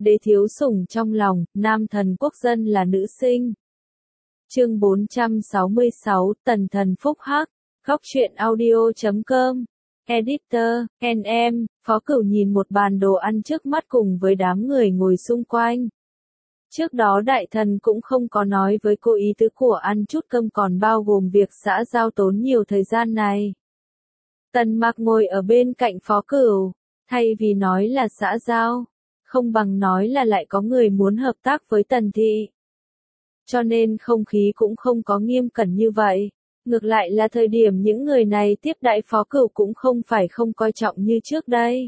đế thiếu sủng trong lòng, nam thần quốc dân là nữ sinh. Chương 466, tần thần phúc hắc, góc truyện audio.com. Editor, NM, Phó Cửu nhìn một bàn đồ ăn trước mắt cùng với đám người ngồi xung quanh. Trước đó đại thần cũng không có nói với cô ý tứ của ăn chút cơm còn bao gồm việc xã giao tốn nhiều thời gian này. Tần Mạc ngồi ở bên cạnh Phó Cửu, thay vì nói là xã giao, không bằng nói là lại có người muốn hợp tác với Tần Thị. Cho nên không khí cũng không có nghiêm cẩn như vậy. Ngược lại là thời điểm những người này tiếp đãi Phó Cửu cũng không phải không coi trọng như trước đây.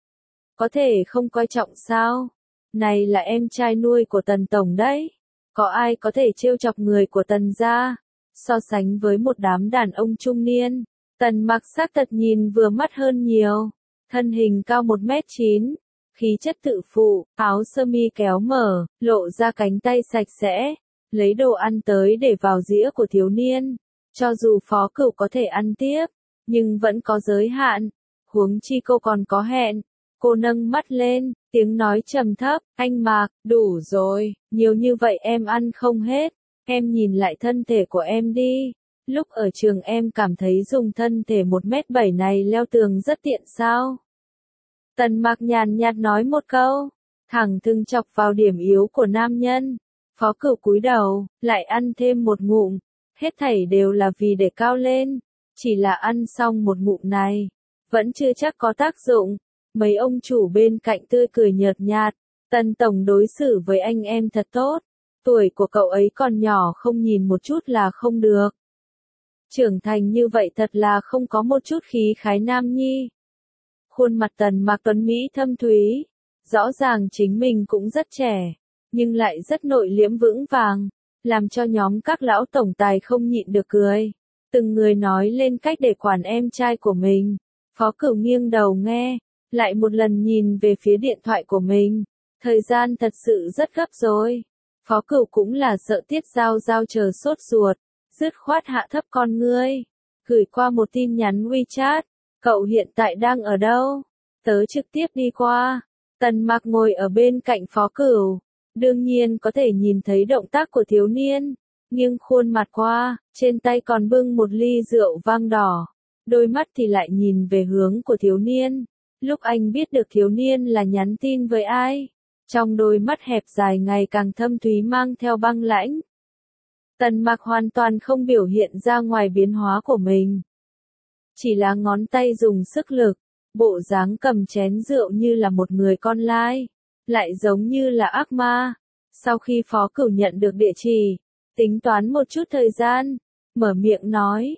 Có thể không coi trọng sao? Này là em trai nuôi của Tần Tổng đấy. Có ai có thể trêu chọc người của Tần gia? So sánh với một đám đàn ông trung niên, Tần Mạc xác thật nhìn vừa mắt hơn nhiều. Thân hình cao 1m9, khí chất tự phụ, áo sơ mi kéo mở, lộ ra cánh tay sạch sẽ, lấy đồ ăn tới để vào dĩa của thiếu niên. Cho dù Phó Cửu có thể ăn tiếp, nhưng vẫn có giới hạn. Huống chi cô còn có hẹn. Cô nâng mắt lên, tiếng nói trầm thấp, anh Mạc, đủ rồi, nhiều như vậy em ăn không hết. Em nhìn lại thân thể của em đi. Lúc ở trường em cảm thấy dùng thân thể 1m7 này leo tường rất tiện sao? Tần Mạc nhàn nhạt nói một câu, thẳng thừng chọc vào điểm yếu của nam nhân. Phó Cửu cúi đầu, lại ăn thêm một ngụm. Hết thảy đều là vì để cao lên. Chỉ là ăn xong một ngụm này, vẫn chưa chắc có tác dụng. Mấy ông chủ bên cạnh tươi cười nhợt nhạt. Tần Tổng đối xử với anh em thật tốt. Tuổi của cậu ấy còn nhỏ, không nhìn một chút là không được. Trưởng thành như vậy thật là không có một chút khí khái nam nhi. Khuôn mặt Tần Mạc tuấn mỹ thâm thúy. Rõ ràng chính mình cũng rất trẻ, nhưng lại rất nội liễm vững vàng, làm cho nhóm các lão tổng tài không nhịn được cười. Từng người nói lên cách để quản em trai của mình. Phó Cửu nghiêng đầu nghe, lại một lần nhìn về phía điện thoại của mình. Thời gian thật sự rất gấp rồi. Phó Cửu cũng là sợ Tiết Giao Giao chờ sốt ruột, dứt khoát hạ thấp con ngươi, gửi qua một tin nhắn WeChat. Cậu hiện tại đang ở đâu? Tớ trực tiếp đi qua. Tần Mạc ngồi ở bên cạnh Phó Cửu, đương nhiên có thể nhìn thấy động tác của thiếu niên, nghiêng khuôn mặt qua, trên tay còn bưng một ly rượu vang đỏ, đôi mắt thì lại nhìn về hướng của thiếu niên. Lúc anh biết được thiếu niên là nhắn tin với ai, trong đôi mắt hẹp dài ngày càng thâm thúy mang theo băng lãnh. Tần Mạc hoàn toàn không biểu hiện ra ngoài biến hóa của mình, chỉ là ngón tay dùng sức lực, bộ dáng cầm chén rượu như là một người con lai, lại giống như là ác ma. Sau khi Phó Cửu nhận được địa chỉ, tính toán một chút thời gian, mở miệng nói,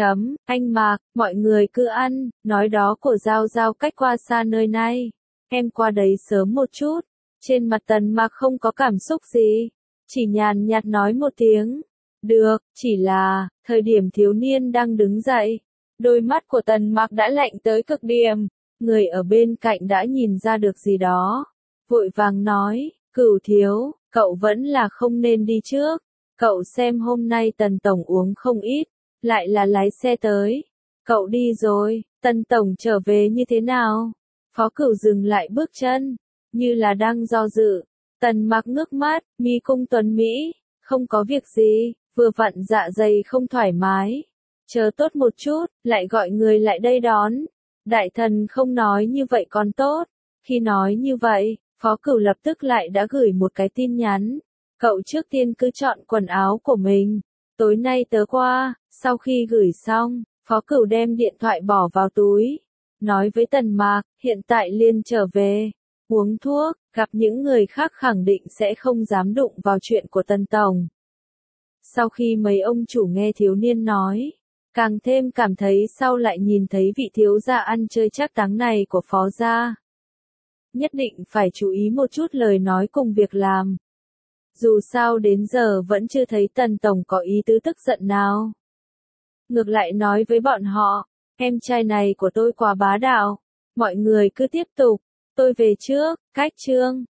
anh Mạc, mọi người cứ ăn, nói đó của Giao Giao cách qua xa nơi này. Em qua đấy sớm một chút. Trên mặt Tần Mạc không có cảm xúc gì, chỉ nhàn nhạt nói một tiếng, được, chỉ là, thời điểm thiếu niên đang đứng dậy, đôi mắt của Tần Mạc đã lạnh tới cực điểm. Người ở bên cạnh đã nhìn ra được gì đó, vội vàng nói, Cửu thiếu, cậu vẫn là không nên đi trước. Cậu xem hôm nay Tần Tổng uống không ít, lại là lái xe tới. Cậu đi rồi, Tần Tổng trở về như thế nào? Phó Cửu dừng lại bước chân, như là đang do dự. Tần Mạc ngước mắt, mi cung tuấn mỹ, không có việc gì, vừa vặn dạ dày không thoải mái. Chờ tốt một chút, lại gọi người lại đây đón. Đại thần không nói như vậy còn tốt. Khi nói như vậy, Phó Cửu lập tức lại đã gửi một cái tin nhắn. Cậu trước tiên cứ chọn quần áo của mình. Tối nay tớ qua. Sau khi gửi xong, Phó Cửu đem điện thoại bỏ vào túi. Nói với Tần Mạc, hiện tại liền trở về. Uống thuốc, gặp những người khác khẳng định sẽ không dám đụng vào chuyện của Tần Tổng. Sau khi mấy ông chủ nghe thiếu niên nói, càng thêm cảm thấy sau lại nhìn thấy vị thiếu gia ăn chơi trác táng này của Phó gia. Nhất định phải chú ý một chút lời nói cùng việc làm. Dù sao đến giờ vẫn chưa thấy Tần Tổng có ý tứ tức giận nào. Ngược lại nói với bọn họ, em trai này của tôi quá bá đạo. Mọi người cứ tiếp tục, tôi về trước, cách chương.